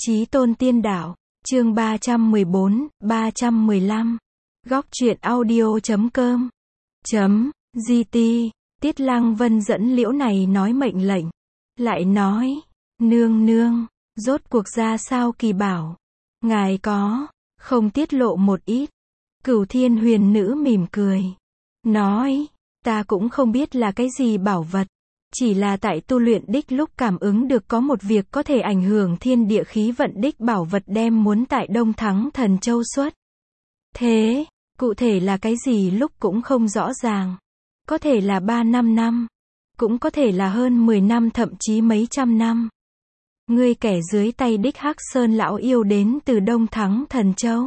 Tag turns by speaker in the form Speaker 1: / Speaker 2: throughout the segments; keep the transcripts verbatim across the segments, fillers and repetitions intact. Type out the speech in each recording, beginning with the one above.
Speaker 1: Chí tôn tiên đạo, chương ba trăm mười bốn, ba trăm mười lăm. Góc truyện audio chấm com. Chấm, gt. Tiết Lăng Vân dẫn liễu này nói mệnh lệnh. Lại nói, nương nương, rốt cuộc ra sao kỳ bảo. Ngài có, không tiết lộ một ít. Cửu Thiên Huyền Nữ mỉm cười. Nói, ta cũng không biết là cái gì bảo vật. Chỉ là tại tu luyện đích lúc cảm ứng được có một việc có thể ảnh hưởng thiên địa khí vận đích bảo vật đem muốn tại Đông Thắng Thần Châu xuất. Thế, cụ thể là cái gì lúc cũng không rõ ràng. Có thể là ba năm năm. Cũng có thể là hơn mười năm thậm chí mấy trăm năm. Ngươi kẻ dưới tay đích Hắc Sơn lão yêu đến từ Đông Thắng Thần Châu.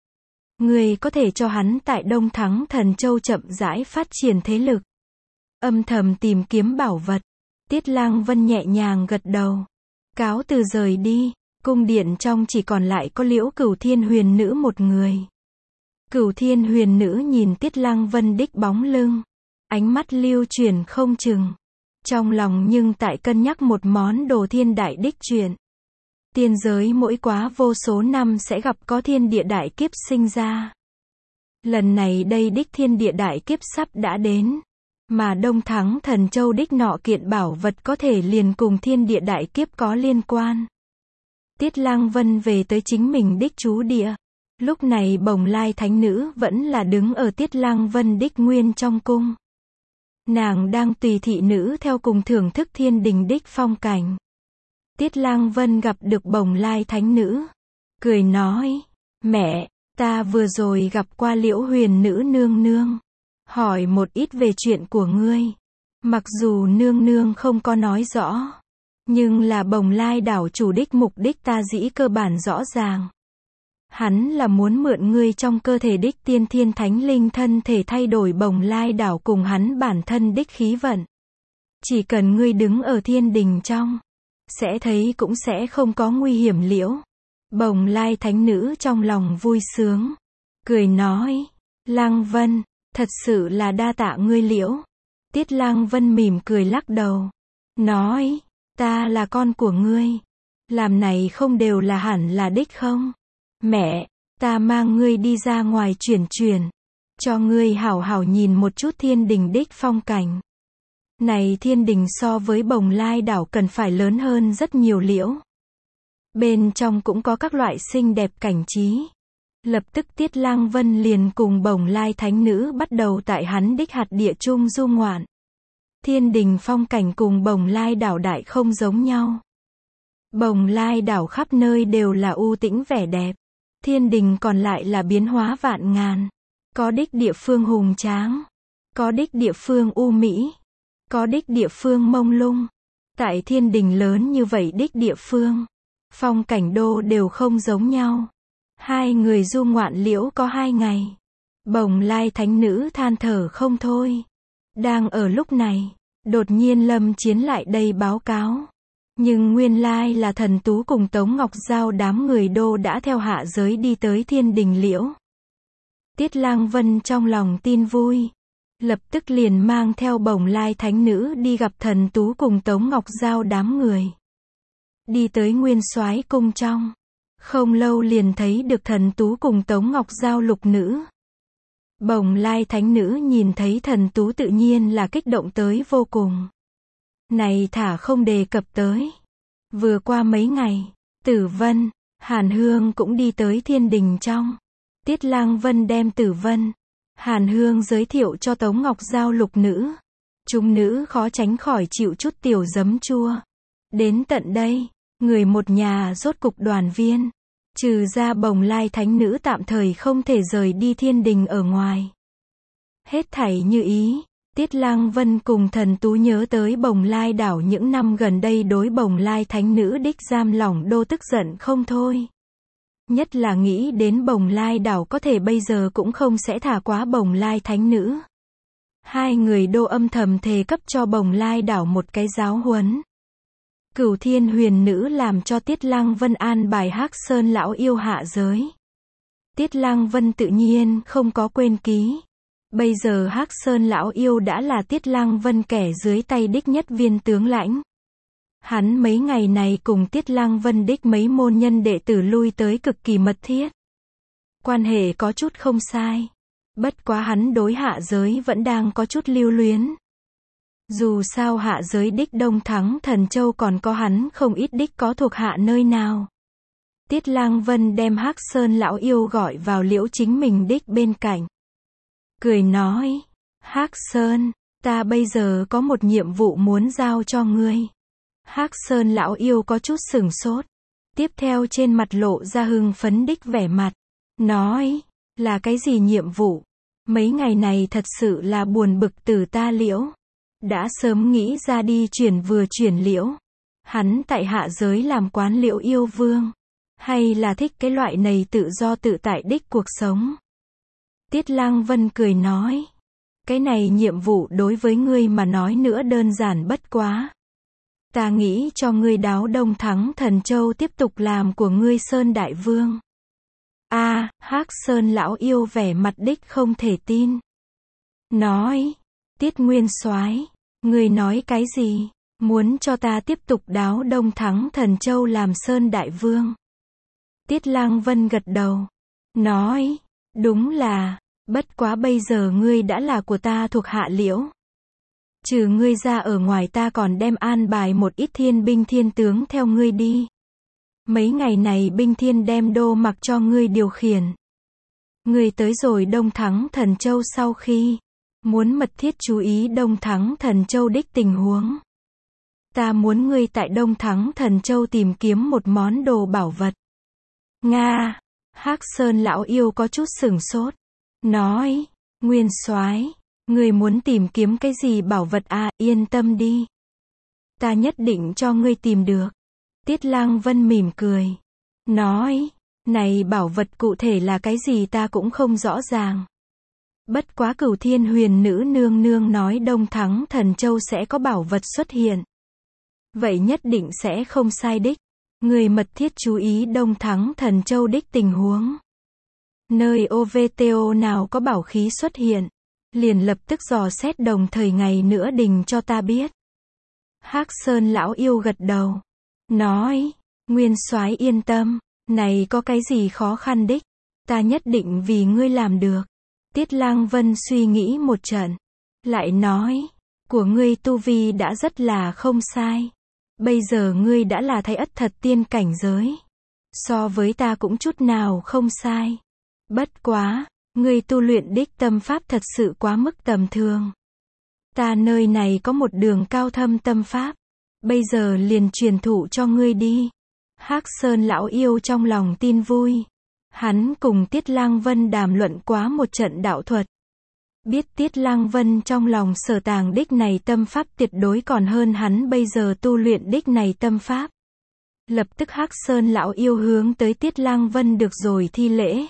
Speaker 1: Ngươi có thể cho hắn tại Đông Thắng Thần Châu chậm rãi phát triển thế lực. Âm thầm tìm kiếm bảo vật. Tiết Lăng Vân nhẹ nhàng gật đầu. Cáo từ rời đi. Cung điện trong chỉ còn lại có liễu Cửu Thiên Huyền Nữ một người. Cửu Thiên Huyền Nữ nhìn Tiết Lăng Vân đích bóng lưng. Ánh mắt lưu chuyển không chừng. Trong lòng nhưng tại cân nhắc một món đồ thiên đại đích chuyện. Tiên giới mỗi quá vô số năm sẽ gặp có thiên địa đại kiếp sinh ra. Lần này đây đích thiên địa đại kiếp sắp đã đến. Mà Đông Thắng Thần Châu đích nọ kiện bảo vật có thể liền cùng thiên địa đại kiếp có liên quan. Tiết Lăng Vân về tới chính mình đích trú địa. Lúc này Bồng Lai Thánh Nữ vẫn là đứng ở Tiết Lăng Vân đích nguyên trong cung. Nàng đang tùy thị nữ theo cùng thưởng thức thiên đình đích phong cảnh. Tiết Lăng Vân gặp được Bồng Lai Thánh Nữ. Cười nói, mẹ, ta vừa rồi gặp qua liễu huyền nữ nương nương. Hỏi một ít về chuyện của ngươi. Mặc dù nương nương không có nói rõ. Nhưng là Bồng Lai đảo chủ đích mục đích ta dĩ cơ bản rõ ràng. Hắn là muốn mượn ngươi trong cơ thể đích tiên thiên thánh linh thân thể thay đổi Bồng Lai đảo cùng hắn bản thân đích khí vận. Chỉ cần ngươi đứng ở thiên đình trong. Sẽ thấy cũng sẽ không có nguy hiểm liễu. Bồng Lai Thánh Nữ trong lòng vui sướng. Cười nói, Lăng Vân. Thật sự là đa tạ ngươi liễu. Tiết Lăng Vân mỉm cười lắc đầu. Nói, ta là con của ngươi. Làm này không đều là hẳn là đích không? Mẹ, ta mang ngươi đi ra ngoài chuyển chuyển. Cho ngươi hảo hảo nhìn một chút thiên đình đích phong cảnh. Này thiên đình so với Bồng Lai đảo cần phải lớn hơn rất nhiều liễu. Bên trong cũng có các loại xinh đẹp cảnh trí. Lập tức Tiết Lăng Vân liền cùng Bồng Lai Thánh Nữ bắt đầu tại hắn đích hạt địa trung du ngoạn. Thiên đình phong cảnh cùng Bồng Lai đảo đại không giống nhau. Bồng Lai đảo khắp nơi đều là u tĩnh vẻ đẹp. Thiên đình còn lại là biến hóa vạn ngàn. Có đích địa phương hùng tráng. Có đích địa phương u mỹ. Có đích địa phương mông lung. Tại thiên đình lớn như vậy đích địa phương. Phong cảnh đô đều không giống nhau. Hai người du ngoạn liễu có hai ngày. Bồng Lai Thánh Nữ than thở không thôi. Đang ở lúc này, đột nhiên Lâm Chiến lại đây báo cáo. Nhưng nguyên lai là Thần Tú cùng Tống Ngọc Giao đám người đô đã theo hạ giới đi tới thiên đình liễu. Tiết Lăng Vân trong lòng tin vui. Lập tức liền mang theo Bồng Lai Thánh Nữ đi gặp Thần Tú cùng Tống Ngọc Giao đám người. Đi tới Nguyên Soái cung trong. Không lâu liền thấy được Thần Tú cùng Tống Ngọc Giao lục nữ. Bồng Lai Thánh Nữ nhìn thấy Thần Tú tự nhiên là kích động tới vô cùng. Này thả không đề cập tới. Vừa qua mấy ngày, Tử Vân, Hàn Hương cũng đi tới thiên đình trong. Tiết Lăng Vân đem Tử Vân, Hàn Hương giới thiệu cho Tống Ngọc Giao lục nữ. Chúng nữ khó tránh khỏi chịu chút tiểu giấm chua. Đến tận đây. Người một nhà rốt cục đoàn viên. Trừ ra Bồng Lai Thánh Nữ tạm thời không thể rời đi thiên đình ở ngoài. Hết thảy như ý. Tiết Lăng Vân cùng Thần Tú nhớ tới Bồng Lai đảo những năm gần đây đối Bồng Lai Thánh Nữ đích giam lỏng đô tức giận không thôi. Nhất là nghĩ đến Bồng Lai đảo có thể bây giờ cũng không sẽ thả quá Bồng Lai Thánh Nữ. Hai người đô âm thầm thề cấp cho Bồng Lai đảo một cái giáo huấn. Cửu Thiên Huyền Nữ làm cho Tiết Lăng Vân an bài Hắc Sơn lão yêu hạ giới. Tiết Lăng Vân tự nhiên không có quên ký. Bây giờ Hắc Sơn lão yêu đã là Tiết Lăng Vân kẻ dưới tay đích nhất viên tướng lãnh. Hắn mấy ngày này cùng Tiết Lăng Vân đích mấy môn nhân đệ tử lui tới cực kỳ mật thiết. Quan hệ có chút không sai. Bất quá hắn đối hạ giới vẫn đang có chút lưu luyến. Dù sao hạ giới đích Đông Thắng Thần Châu còn có hắn không ít đích có thuộc hạ nơi nào. Tiết Lăng Vân đem Hắc Sơn lão yêu gọi vào liễu chính mình đích bên cạnh. Cười nói, Hắc Sơn, ta bây giờ có một nhiệm vụ muốn giao cho ngươi. Hắc Sơn lão yêu có chút sửng sốt. Tiếp theo trên mặt lộ ra hưng phấn đích vẻ mặt. Nói, là cái gì nhiệm vụ? Mấy ngày này thật sự là buồn bực từ ta liễu. Đã sớm nghĩ ra đi chuyển vừa chuyển liễu. Hắn tại hạ giới làm quán liễu yêu vương. Hay là thích cái loại này tự do tự tại đích cuộc sống? Tiết Lăng Vân cười nói. Cái này nhiệm vụ đối với ngươi mà nói nữa đơn giản bất quá. Ta nghĩ cho ngươi đáo Đông Thắng Thần Châu tiếp tục làm của ngươi Sơn Đại Vương. A, à, Hắc Sơn lão yêu vẻ mặt đích không thể tin. Nói, Tiết Nguyên Soái, ngươi nói cái gì? Muốn cho ta tiếp tục đáo Đông Thắng Thần Châu làm Sơn Đại Vương? Tiết Lăng Vân gật đầu. Nói, đúng là, bất quá bây giờ ngươi đã là của ta thuộc hạ liễu. Trừ ngươi ra ở ngoài ta còn đem an bài một ít thiên binh thiên tướng theo ngươi đi. Mấy ngày này binh thiên đem đô mặc cho ngươi điều khiển. Ngươi tới rồi Đông Thắng Thần Châu sau khi, muốn mật thiết chú ý Đông Thắng Thần Châu đích tình huống. Ta muốn ngươi tại Đông Thắng Thần Châu tìm kiếm một món đồ bảo vật. Nga, Hắc Sơn lão yêu có chút sửng sốt. Nói, Nguyên Soái, ngươi muốn tìm kiếm cái gì bảo vật à, yên tâm đi. Ta nhất định cho ngươi tìm được. Tiết Lăng Vân mỉm cười. Nói, này bảo vật cụ thể là cái gì ta cũng không rõ ràng. Bất quá Cửu Thiên Huyền Nữ nương nương nói Đông Thắng Thần Châu sẽ có bảo vật xuất hiện. Vậy nhất định sẽ không sai đích. Người mật thiết chú ý Đông Thắng Thần Châu đích tình huống. Nơi ô vê tê o nào có bảo khí xuất hiện, liền lập tức dò xét đồng thời ngày nữa đình cho ta biết. Hắc Sơn lão yêu gật đầu. Nói, Nguyên Soái yên tâm, này có cái gì khó khăn đích, ta nhất định vì ngươi làm được. Tiết Lăng Vân suy nghĩ một trận, lại nói, của ngươi tu vi đã rất là không sai. Bây giờ ngươi đã là Thái Ất thật tiên cảnh giới. So với ta cũng chút nào không sai. Bất quá, ngươi tu luyện đích tâm pháp thật sự quá mức tầm thường. Ta nơi này có một đường cao thâm tâm pháp. Bây giờ liền truyền thụ cho ngươi đi. Hắc Sơn lão yêu trong lòng tin vui. Hắn cùng Tiết Lăng Vân đàm luận quá một trận đạo thuật. Biết Tiết Lăng Vân trong lòng sở tàng đích này tâm pháp tuyệt đối còn hơn hắn bây giờ tu luyện đích này tâm pháp. Lập tức Hắc Sơn lão yêu hướng tới Tiết Lăng Vân được rồi thi lễ.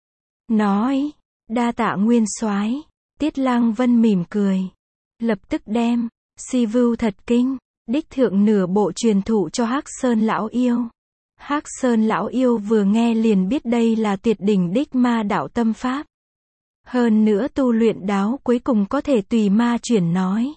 Speaker 1: Nói, đa tạ Nguyên Soái. Tiết Lăng Vân mỉm cười. Lập tức đem, Si Vưu Thật Kinh, đích thượng nửa bộ truyền thụ cho Hắc Sơn lão yêu. Hắc Sơn lão yêu vừa nghe liền biết đây là tuyệt đỉnh đích ma đạo tâm pháp. Hơn nữa tu luyện đáo cuối cùng có thể tùy ma chuyển nói.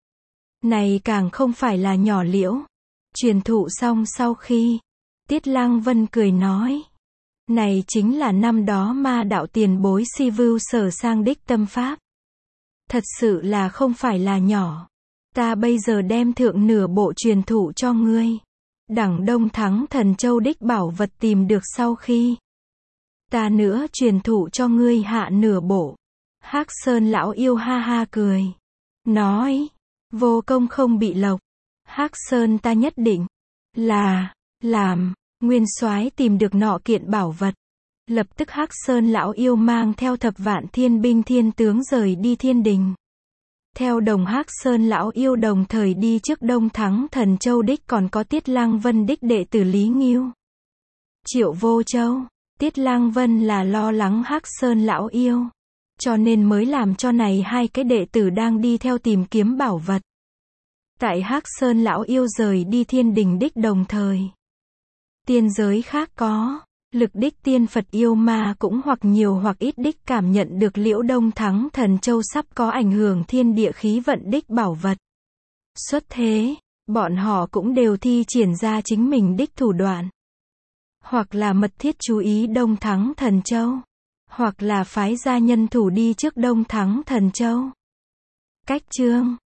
Speaker 1: Này càng không phải là nhỏ liễu. Truyền thụ xong sau khi, Tiết Lăng Vân cười nói. Này chính là năm đó ma đạo tiền bối Si Vưu sở sang đích tâm pháp. Thật sự là không phải là nhỏ. Ta bây giờ đem thượng nửa bộ truyền thụ cho ngươi. Đẳng Đông Thắng Thần Châu đích bảo vật tìm được sau khi. Ta nữa truyền thụ cho ngươi hạ nửa bộ. Hắc Sơn lão yêu ha ha cười. Nói, vô công không bị lộc. Hắc Sơn ta nhất định là làm. Nguyên Soái tìm được nọ kiện bảo vật. Lập tức Hắc Sơn lão yêu mang theo thập vạn thiên binh thiên tướng rời đi thiên đình. Theo đồng Hắc Sơn lão yêu đồng thời đi trước Đông Thắng Thần Châu đích còn có Tiết Lăng Vân đích đệ tử Lý Ngưu, Triệu Vô Châu. Tiết Lăng Vân là lo lắng Hắc Sơn lão yêu, cho nên mới làm cho này hai cái đệ tử đang đi theo tìm kiếm bảo vật. Tại Hắc Sơn lão yêu rời đi thiên đình đích đồng thời, tiên giới khác có lực đích tiên Phật yêu ma cũng hoặc nhiều hoặc ít đích cảm nhận được liễu Đông Thắng Thần Châu sắp có ảnh hưởng thiên địa khí vận đích bảo vật xuất thế. Bọn họ cũng đều thi triển ra chính mình đích thủ đoạn. Hoặc là mật thiết chú ý Đông Thắng Thần Châu. Hoặc là phái ra nhân thủ đi trước Đông Thắng Thần Châu. Cách chương